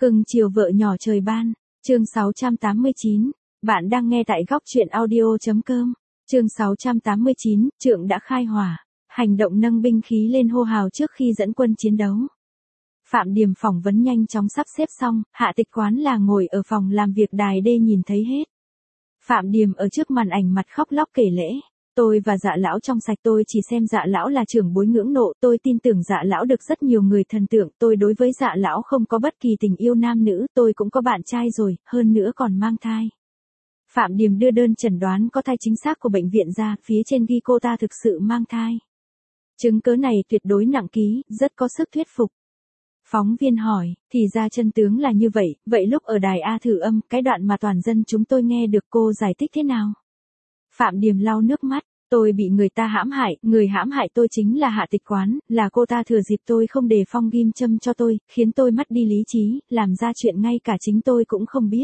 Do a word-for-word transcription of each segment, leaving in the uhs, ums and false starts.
Cưng chiều vợ nhỏ trời ban, chương sáu trăm tám mươi chín, bạn đang nghe tại góc truyện audio.com, chương sáu trăm tám mươi chín, trượng đã khai hỏa, hành động nâng binh khí lên hô hào trước khi dẫn quân chiến đấu. Phạm Điềm phỏng vấn nhanh chóng sắp xếp xong, Hạ Tịch Quán là ngồi ở phòng làm việc đài đê nhìn thấy hết. Phạm Điềm ở trước màn ảnh mặt khóc lóc kể lễ. Tôi và Dạ lão trong sạch, tôi chỉ xem Dạ lão là trưởng bối ngưỡng nộ, tôi tin tưởng Dạ lão được rất nhiều người thần tượng, tôi đối với Dạ lão không có bất kỳ tình yêu nam nữ, tôi cũng có bạn trai rồi, hơn nữa còn mang thai. Phạm Điềm đưa đơn chẩn đoán có thai chính xác của bệnh viện ra, phía trên ghi cô ta thực sự mang thai. Chứng cớ này tuyệt đối nặng ký, rất có sức thuyết phục. Phóng viên hỏi, thì ra chân tướng là như vậy, vậy lúc ở đài A thử âm, cái đoạn mà toàn dân chúng tôi nghe được cô giải thích thế nào? Phạm Điềm lau nước mắt, tôi bị người ta hãm hại, người hãm hại tôi chính là Hạ Tịch Quán, là cô ta thừa dịp tôi không đề phong ghim châm cho tôi, khiến tôi mất đi lý trí, làm ra chuyện ngay cả chính tôi cũng không biết.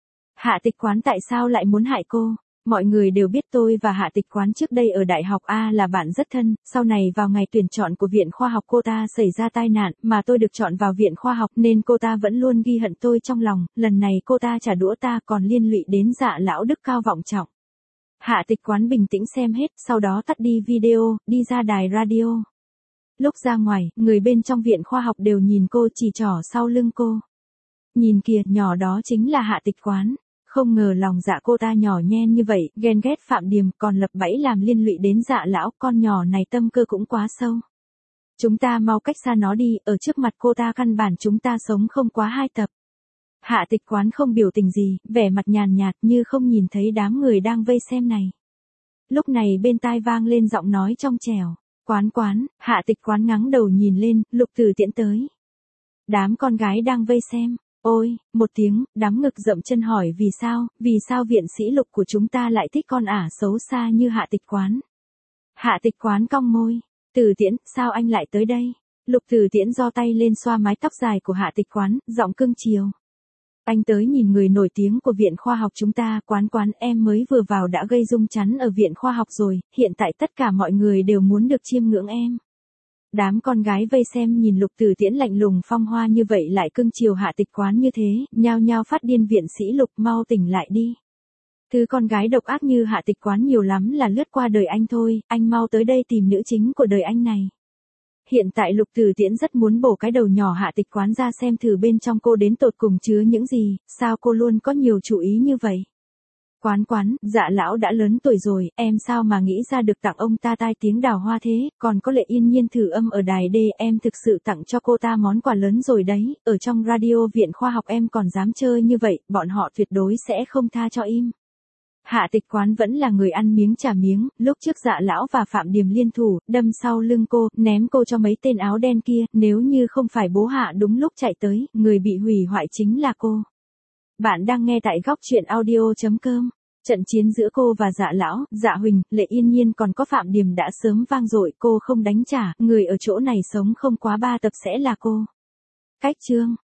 Hạ Tịch Quán tại sao lại muốn hại cô? Mọi người đều biết tôi và Hạ Tịch Quán trước đây ở Đại học A là bạn rất thân, sau này vào ngày tuyển chọn của Viện Khoa học cô ta xảy ra tai nạn, mà tôi được chọn vào Viện Khoa học nên cô ta vẫn luôn ghi hận tôi trong lòng, lần này cô ta trả đũa ta còn liên lụy đến Dạ lão đức cao vọng trọng. Hạ Tịch Quán bình tĩnh xem hết, sau đó tắt đi video, đi ra đài radio. Lúc ra ngoài, người bên trong Viện Khoa học đều nhìn cô, chỉ trỏ sau lưng cô. Nhìn kìa, nhỏ đó chính là Hạ Tịch Quán. Không ngờ lòng dạ cô ta nhỏ nhen như vậy, ghen ghét Phạm Điềm còn lập bẫy làm liên lụy đến Dạ lão, con nhỏ này tâm cơ cũng quá sâu. Chúng ta mau cách xa nó đi, ở trước mặt cô ta căn bản chúng ta sống không quá hai tập. Hạ Tịch Quán không biểu tình gì, vẻ mặt nhàn nhạt như không nhìn thấy đám người đang vây xem này. Lúc này bên tai vang lên giọng nói trong trẻo. Quán Quán, Hạ Tịch Quán ngắng đầu nhìn lên, Lục Tử Tiễn tới. Đám con gái đang vây xem. Ôi, một tiếng, đám ngực rậm chân hỏi vì sao, vì sao viện sĩ Lục của chúng ta lại thích con ả xấu xa như Hạ Tịch Quán. Hạ Tịch Quán cong môi. Tử Tiễn, sao anh lại tới đây? Lục Tử Tiễn giơ tay lên xoa mái tóc dài của Hạ Tịch Quán, giọng cưng chiều. Anh tới nhìn người nổi tiếng của Viện Khoa học chúng ta. Quán Quán, em mới vừa vào đã gây rung chắn ở Viện Khoa học rồi, hiện tại tất cả mọi người đều muốn được chiêm ngưỡng em. Đám con gái vây xem nhìn Lục Tử Tiễn lạnh lùng phong hoa như vậy lại cưng chiều Hạ Tịch Quán như thế, nhao nhao phát điên, viện sĩ Lục mau tỉnh lại đi. Thứ con gái độc ác như Hạ Tịch Quán nhiều lắm là lướt qua đời anh thôi, anh mau tới đây tìm nữ chính của đời anh này. Hiện tại Lục Tử Tiễn rất muốn bổ cái đầu nhỏ Hạ Tịch Quán ra xem thử bên trong cô đến tột cùng chứa những gì, sao cô luôn có nhiều chủ ý như vậy. Quán Quán, Dạ lão đã lớn tuổi rồi, em sao mà nghĩ ra được tặng ông ta tai tiếng đào hoa thế, còn có Lệ Yên Nhiên thử âm ở đài D, em thực sự tặng cho cô ta món quà lớn rồi đấy, ở trong radio Viện Khoa học em còn dám chơi như vậy, bọn họ tuyệt đối sẽ không tha cho im. Hạ Tịch Quán vẫn là người ăn miếng trả miếng, lúc trước Dạ lão và Phạm Điềm liên thủ, đâm sau lưng cô, ném cô cho mấy tên áo đen kia, nếu như không phải bố Hạ đúng lúc chạy tới, người bị hủy hoại chính là cô. Bạn đang nghe tại góc truyện audio.com. Trận chiến giữa cô và Dạ lão, Dạ Huỳnh, Lệ Yên Nhiên còn có Phạm Điềm đã sớm vang dội, cô không đánh trả, người ở chỗ này sống không quá ba tập sẽ là cô. Cách chương